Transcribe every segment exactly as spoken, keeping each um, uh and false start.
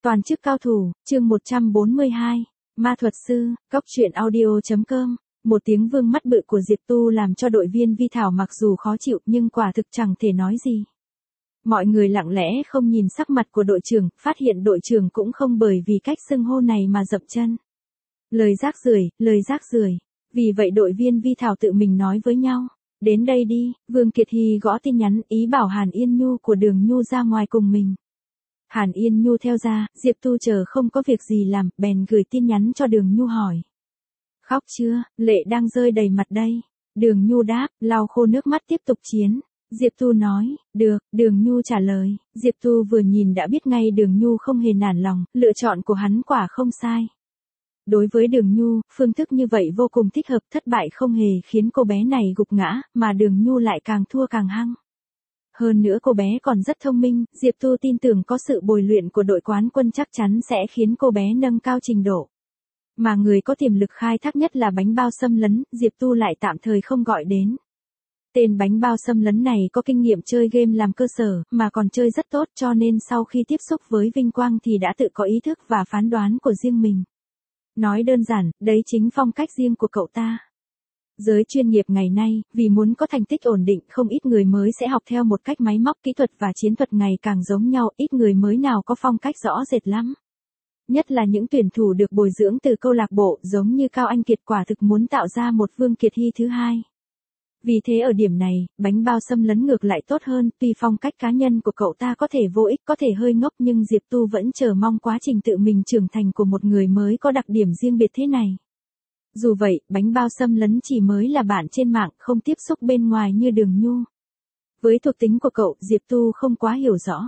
Toàn chức cao thủ, chương một trăm bốn mươi hai, Ma thuật sư, Cóc truyện audio.com. Một tiếng vương mắt bự của Diệp Tu làm cho đội viên Vi Thảo mặc dù khó chịu nhưng quả thực chẳng thể nói gì. Mọi người lặng lẽ không nhìn sắc mặt của đội trưởng, phát hiện đội trưởng cũng không bởi vì cách xưng hô này mà dậm chân. Lời rác rưởi, lời rác rưởi. Vì vậy đội viên Vi Thảo tự mình nói với nhau. Đến đây đi, Vương Kiệt Hy gõ tin nhắn ý bảo Hàn Yên Nhu của Đường Nhu ra ngoài cùng mình. Hàn Yên Nhu theo ra, Diệp Tu chờ không có việc gì làm, bèn gửi tin nhắn cho Đường Nhu hỏi. Khóc chưa, lệ đang rơi đầy mặt đây. Đường Nhu đáp, lau khô nước mắt tiếp tục chiến. Diệp Tu nói, được, Đường Nhu trả lời. Diệp Tu vừa nhìn đã biết ngay Đường Nhu không hề nản lòng, lựa chọn của hắn quả không sai. Đối với Đường Nhu, phương thức như vậy vô cùng thích hợp, thất bại không hề khiến cô bé này gục ngã, mà Đường Nhu lại càng thua càng hăng. Hơn nữa cô bé còn rất thông minh, Diệp Tu tin tưởng có sự bồi luyện của đội quán quân chắc chắn sẽ khiến cô bé nâng cao trình độ. Mà người có tiềm lực khai thác nhất là bánh bao xâm lấn, Diệp Tu lại tạm thời không gọi đến. Tên bánh bao xâm lấn này có kinh nghiệm chơi game làm cơ sở, mà còn chơi rất tốt cho nên sau khi tiếp xúc với vinh quang thì đã tự có ý thức và phán đoán của riêng mình. Nói đơn giản, đấy chính phong cách riêng của cậu ta. Giới chuyên nghiệp ngày nay, vì muốn có thành tích ổn định không ít người mới sẽ học theo một cách máy móc kỹ thuật và chiến thuật ngày càng giống nhau, ít người mới nào có phong cách rõ rệt lắm. Nhất là những tuyển thủ được bồi dưỡng từ câu lạc bộ giống như Cao Anh Kiệt quả thực muốn tạo ra một Vương Kiệt Hy thứ hai. Vì thế ở điểm này, bánh bao xâm lấn ngược lại tốt hơn, tuy phong cách cá nhân của cậu ta có thể vô ích, có thể hơi ngốc nhưng Diệp Tu vẫn chờ mong quá trình tự mình trưởng thành của một người mới có đặc điểm riêng biệt thế này. Dù vậy, bánh bao xâm lấn chỉ mới là bạn trên mạng, không tiếp xúc bên ngoài như Đường Nhu. Với thuộc tính của cậu, Diệp Tu không quá hiểu rõ.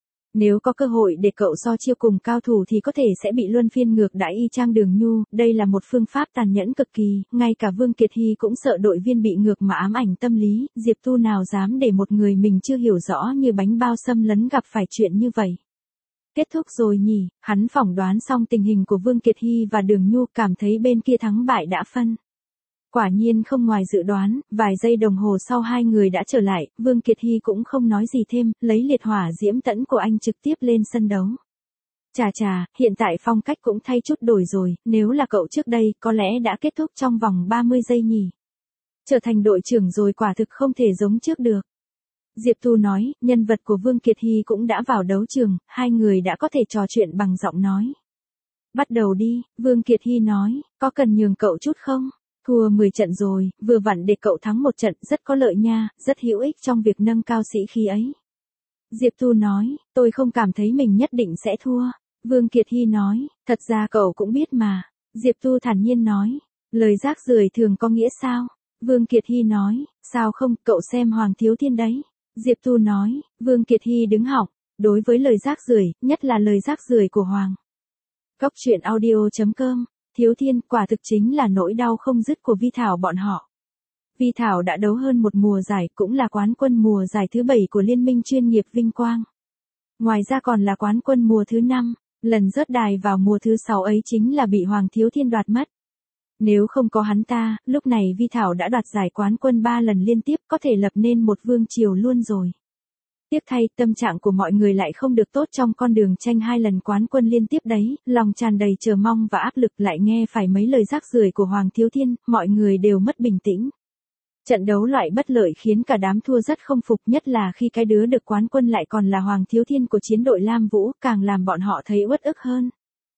Nếu có cơ hội để cậu so chiêu cùng cao thủ thì có thể sẽ bị luân phiên ngược đãi y chang Đường Nhu, đây là một phương pháp tàn nhẫn cực kỳ, ngay cả Vương Kiệt Hy cũng sợ đội viên bị ngược mà ám ảnh tâm lý, Diệp Tu nào dám để một người mình chưa hiểu rõ như bánh bao xâm lấn gặp phải chuyện như vậy. Kết thúc rồi nhỉ, hắn phỏng đoán xong tình hình của Vương Kiệt Hy và Đường Nhu cảm thấy bên kia thắng bại đã phân. Quả nhiên không ngoài dự đoán, vài giây đồng hồ sau hai người đã trở lại, Vương Kiệt Hy cũng không nói gì thêm, lấy liệt hỏa diễm tẫn của anh trực tiếp lên sân đấu. Chà chà, hiện tại phong cách cũng thay chút đổi rồi, nếu là cậu trước đây có lẽ đã kết thúc trong vòng ba mươi giây nhỉ. Trở thành đội trưởng rồi quả thực không thể giống trước được. Diệp Tu nói, nhân vật của Vương Kiệt Hy cũng đã vào đấu trường, hai người đã có thể trò chuyện bằng giọng nói. Bắt đầu đi, Vương Kiệt Hy nói, có cần nhường cậu chút không? Thua mười trận rồi, vừa vặn để cậu thắng một trận, rất có lợi nha, rất hữu ích trong việc nâng cao sĩ khí ấy. Diệp Tu nói, tôi không cảm thấy mình nhất định sẽ thua. Vương Kiệt Hy nói, thật ra cậu cũng biết mà. Diệp Tu thản nhiên nói, lời rác rưởi thường có nghĩa sao? Vương Kiệt Hy nói, sao không, cậu xem Hoàng Thiếu Thiên đấy. Diệp Tu nói, Vương Kiệt Hy đứng họng, đối với lời rác rưởi, nhất là lời rác rưởi của Hoàng. Cóc truyện audio.com. Thiếu Thiên quả thực chính là nỗi đau không dứt của Vi Thảo bọn họ. Vi Thảo đã đấu hơn một mùa giải, cũng là quán quân mùa giải thứ bảy của Liên minh chuyên nghiệp Vinh Quang. Ngoài ra còn là quán quân mùa thứ năm, lần rớt đài vào mùa thứ sáu ấy chính là bị Hoàng Thiếu Thiên đoạt mất. Nếu không có hắn ta, lúc này Vi Thảo đã đoạt giải quán quân ba lần liên tiếp, có thể lập nên một vương triều luôn rồi. Tiếc thay, tâm trạng của mọi người lại không được tốt trong con đường tranh hai lần quán quân liên tiếp đấy, lòng tràn đầy chờ mong và áp lực, lại nghe phải mấy lời rác rưởi của Hoàng Thiếu Thiên, mọi người đều mất bình tĩnh. Trận đấu loại bất lợi khiến cả đám thua rất không phục, nhất là khi cái đứa được quán quân lại còn là Hoàng Thiếu Thiên của chiến đội Lam Vũ, càng làm bọn họ thấy uất ức hơn.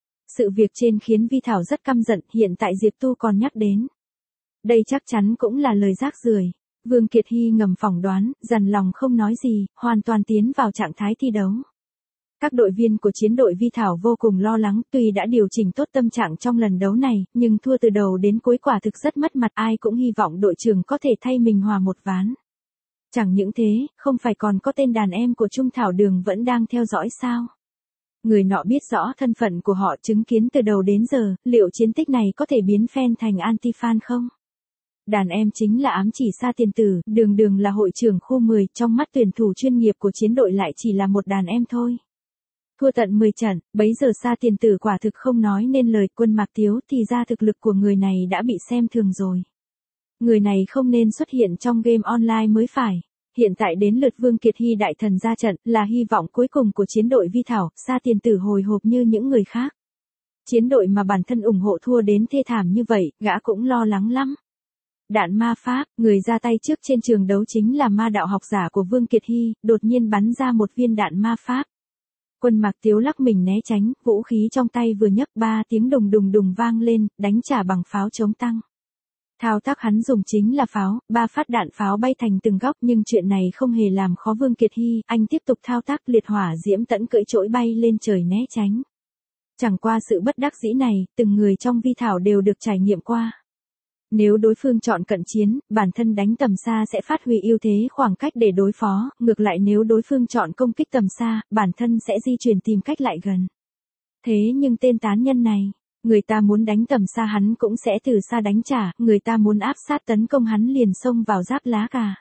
Sự việc trên khiến Vi Thảo rất căm giận, hiện tại Diệp Tu còn nhắc đến. Đây chắc chắn cũng là lời rác rưởi. Vương Kiệt Hy ngầm phỏng đoán, dằn lòng không nói gì, hoàn toàn tiến vào trạng thái thi đấu. Các đội viên của chiến đội Vi Thảo vô cùng lo lắng, tuy đã điều chỉnh tốt tâm trạng trong lần đấu này, nhưng thua từ đầu đến cuối quả thực rất mất mặt, ai cũng hy vọng đội trưởng có thể thay mình hòa một ván. Chẳng những thế, không phải còn có tên đàn em của Trung Thảo Đường vẫn đang theo dõi sao? Người nọ biết rõ thân phận của họ, chứng kiến từ đầu đến giờ, liệu chiến tích này có thể biến fan thành anti-fan không? Đàn em chính là ám chỉ Sa Tiền Tử, Đường Đường là hội trưởng khu mười, trong mắt tuyển thủ chuyên nghiệp của chiến đội lại chỉ là một đàn em thôi. Thua tận mười trận, bấy giờ Sa Tiền Tử quả thực không nói nên lời, Quân Mạc Tiếu thì ra thực lực của người này đã bị xem thường rồi. Người này không nên xuất hiện trong game online mới phải. Hiện tại đến lượt Vương Kiệt Hy đại thần ra trận, là hy vọng cuối cùng của chiến đội Vi Thảo, Sa Tiền Tử hồi hộp như những người khác. Chiến đội mà bản thân ủng hộ thua đến thê thảm như vậy, gã cũng lo lắng lắm. Đạn ma pháp, người ra tay trước trên trường đấu chính là ma đạo học giả của Vương Kiệt Hy, đột nhiên bắn ra một viên đạn ma pháp. Quân Mạc Tiếu lắc mình né tránh, vũ khí trong tay vừa nhấc ba tiếng đùng đùng đùng vang lên, đánh trả bằng pháo chống tăng. Thao tác hắn dùng chính là pháo, ba phát đạn pháo bay thành từng góc, nhưng chuyện này không hề làm khó Vương Kiệt Hy, anh tiếp tục thao tác liệt hỏa diễm tẫn cưỡi trỗi bay lên trời né tránh. Chẳng qua sự bất đắc dĩ này, từng người trong Vi Thảo đều được trải nghiệm qua. Nếu đối phương chọn cận chiến, bản thân đánh tầm xa sẽ phát huy ưu thế khoảng cách để đối phó, ngược lại nếu đối phương chọn công kích tầm xa, bản thân sẽ di chuyển tìm cách lại gần. Thế nhưng tên tán nhân này, người ta muốn đánh tầm xa hắn cũng sẽ từ xa đánh trả, người ta muốn áp sát tấn công hắn liền xông vào giáp lá cà.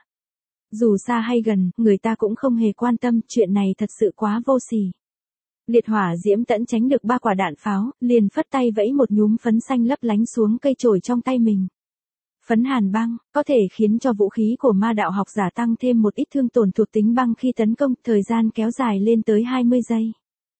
Dù xa hay gần, người ta cũng không hề quan tâm, chuyện này thật sự quá vô sỉ. Liệt hỏa diễm tẫn tránh được ba quả đạn pháo, liền phất tay vẫy một nhúm phấn xanh lấp lánh xuống cây chổi trong tay mình. Phấn hàn băng, có thể khiến cho vũ khí của ma đạo học giả tăng thêm một ít thương tổn thuộc tính băng khi tấn công, thời gian kéo dài lên tới hai mươi giây.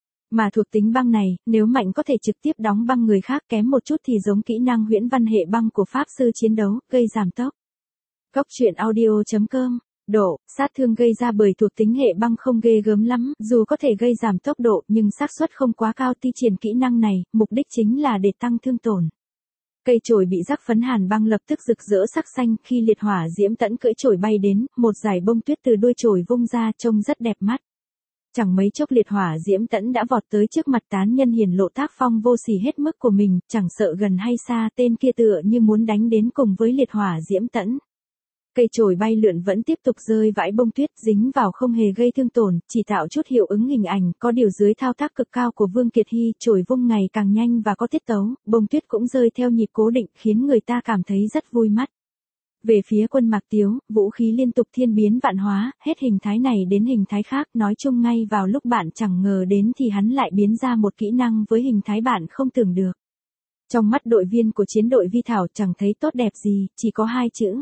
Mà thuộc tính băng này, nếu mạnh có thể trực tiếp đóng băng người khác, kém một chút thì giống kỹ năng huyễn văn hệ băng của pháp sư chiến đấu, gây giảm tốc. Cốc truyện audio chấm com. Độ, sát thương gây ra bởi thuộc tính hệ băng không ghê gớm lắm, dù có thể gây giảm tốc độ nhưng xác suất không quá cao. Thi triển kỹ năng này, mục đích chính là để tăng thương tổn. Cây chổi bị rắc phấn hàn băng lập tức rực rỡ sắc xanh, khi liệt hỏa diễm tẫn cưỡi chổi bay đến, một dải bông tuyết từ đuôi chổi vung ra trông rất đẹp mắt. Chẳng mấy chốc liệt hỏa diễm tẫn đã vọt tới trước mặt tán nhân, hiển lộ tác phong vô sỉ hết mức của mình, chẳng sợ gần hay xa, tên kia tựa như muốn đánh đến cùng với liệt hỏa diễm tẫn. Cây chổi bay lượn vẫn tiếp tục rơi vãi bông tuyết, dính vào không hề gây thương tổn, chỉ tạo chút hiệu ứng hình ảnh, có điều dưới thao tác cực cao của Vương Kiệt Hy, chổi vung ngày càng nhanh và có tiết tấu, bông tuyết cũng rơi theo nhịp cố định, khiến người ta cảm thấy rất vui mắt. Về phía Quân Mạc Tiếu, vũ khí liên tục thiên biến vạn hóa, hết hình thái này đến hình thái khác, nói chung ngay vào lúc bạn chẳng ngờ đến thì hắn lại biến ra một kỹ năng với hình thái bạn không tưởng được. Trong mắt đội viên của chiến đội Vi Thảo chẳng thấy tốt đẹp gì, chỉ có hai chữ.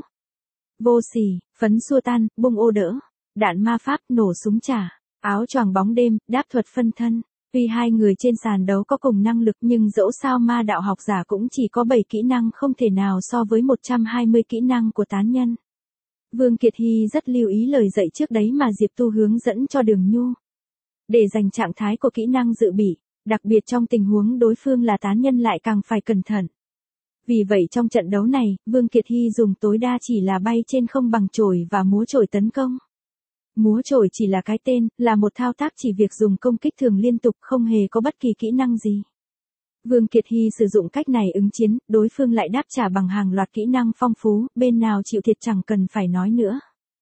Vô sỉ, phấn xua tan, bung ô đỡ, đạn ma pháp, nổ súng trả, áo choàng bóng đêm, đáp thuật phân thân. Tuy hai người trên sàn đấu có cùng năng lực nhưng dẫu sao ma đạo học giả cũng chỉ có bảy kỹ năng, không thể nào so với một trăm hai mươi kỹ năng của tán nhân. Vương Kiệt Hy rất lưu ý lời dạy trước đấy mà Diệp Tu hướng dẫn cho Đường Nhu. Để dành trạng thái của kỹ năng dự bị, đặc biệt trong tình huống đối phương là tán nhân lại càng phải cẩn thận. Vì vậy trong trận đấu này, Vương Kiệt Hy dùng tối đa chỉ là bay trên không bằng chổi và múa chổi tấn công. Múa chổi chỉ là cái tên, là một thao tác chỉ việc dùng công kích thường liên tục, không hề có bất kỳ kỹ năng gì. Vương Kiệt Hy sử dụng cách này ứng chiến, đối phương lại đáp trả bằng hàng loạt kỹ năng phong phú, bên nào chịu thiệt chẳng cần phải nói nữa.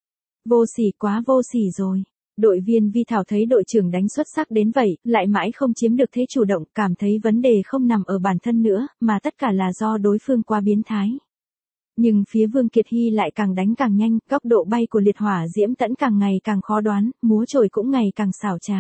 Vô sỉ, quá vô sỉ rồi. Đội viên Vi Thảo thấy đội trưởng đánh xuất sắc đến vậy, lại mãi không chiếm được thế chủ động, cảm thấy vấn đề không nằm ở bản thân nữa, mà tất cả là do đối phương quá biến thái. Nhưng phía Vương Kiệt Hy lại càng đánh càng nhanh, góc độ bay của liệt hỏa diễm tẫn càng ngày càng khó đoán, múa chổi cũng ngày càng xảo trá.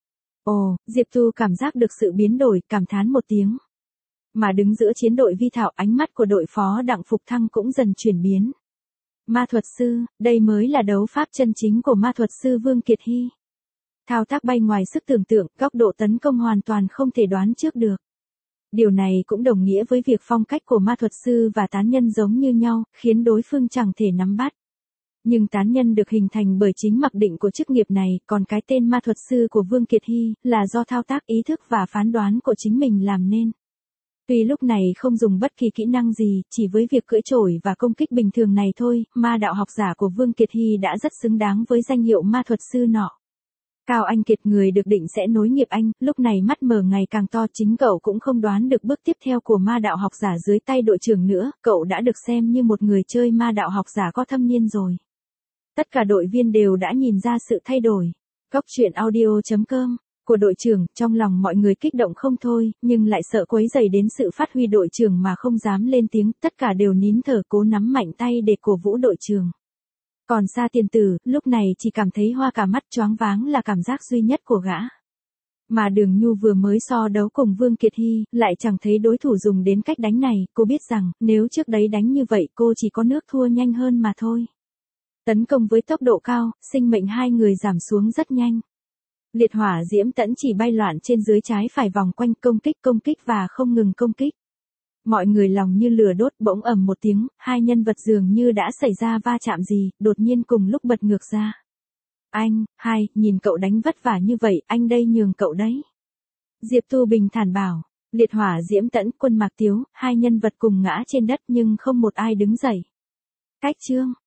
Ồ, Diệp Tu cảm giác được sự biến đổi, cảm thán một tiếng. Mà đứng giữa chiến đội Vi Thảo, ánh mắt của đội phó Đặng Phục Thăng cũng dần chuyển biến. Ma thuật sư, đây mới là đấu pháp chân chính của ma thuật sư Vương Kiệt Hy. Thao tác bay ngoài sức tưởng tượng, góc độ tấn công hoàn toàn không thể đoán trước được. Điều này cũng đồng nghĩa với việc phong cách của ma thuật sư và tán nhân giống như nhau, khiến đối phương chẳng thể nắm bắt. Nhưng tán nhân được hình thành bởi chính mặc định của chức nghiệp này, còn cái tên ma thuật sư của Vương Kiệt Hy là do thao tác ý thức và phán đoán của chính mình làm nên. Tuy lúc này không dùng bất kỳ kỹ năng gì, chỉ với việc cưỡi chổi và công kích bình thường này thôi, ma đạo học giả của Vương Kiệt Hy đã rất xứng đáng với danh hiệu ma thuật sư nọ. Cao Anh Kiệt, người được định sẽ nối nghiệp anh, lúc này mắt mở ngày càng to, chính cậu cũng không đoán được bước tiếp theo của ma đạo học giả dưới tay đội trưởng nữa, cậu đã được xem như một người chơi ma đạo học giả có thâm niên rồi. Tất cả đội viên đều đã nhìn ra sự thay đổi. Cốc truyện audio chấm com của đội trưởng, trong lòng mọi người kích động không thôi, nhưng lại sợ quấy rầy đến sự phát huy đội trưởng mà không dám lên tiếng, tất cả đều nín thở cố nắm mạnh tay để cổ vũ đội trưởng. Còn Sa Tiền Tử, lúc này chỉ cảm thấy hoa cả mắt, choáng váng là cảm giác duy nhất của gã. Mà Đường Nhu vừa mới so đấu cùng Vương Kiệt Hy, lại chẳng thấy đối thủ dùng đến cách đánh này, cô biết rằng, nếu trước đấy đánh như vậy cô chỉ có nước thua nhanh hơn mà thôi. Tấn công với tốc độ cao, sinh mệnh hai người giảm xuống rất nhanh. Liệt hỏa diễm tẫn chỉ bay loạn trên dưới trái phải vòng quanh công kích công kích và không ngừng công kích. Mọi người lòng như lửa đốt, bỗng ầm một tiếng, hai nhân vật dường như đã xảy ra va chạm gì, đột nhiên cùng lúc bật ngược ra. Anh, hai, nhìn cậu đánh vất vả như vậy, anh đây nhường cậu đấy. Diệp Tu bình thản bảo, liệt hỏa diễm tẫn, Quân Mạc Tiếu, hai nhân vật cùng ngã trên đất nhưng không một ai đứng dậy. Cách chương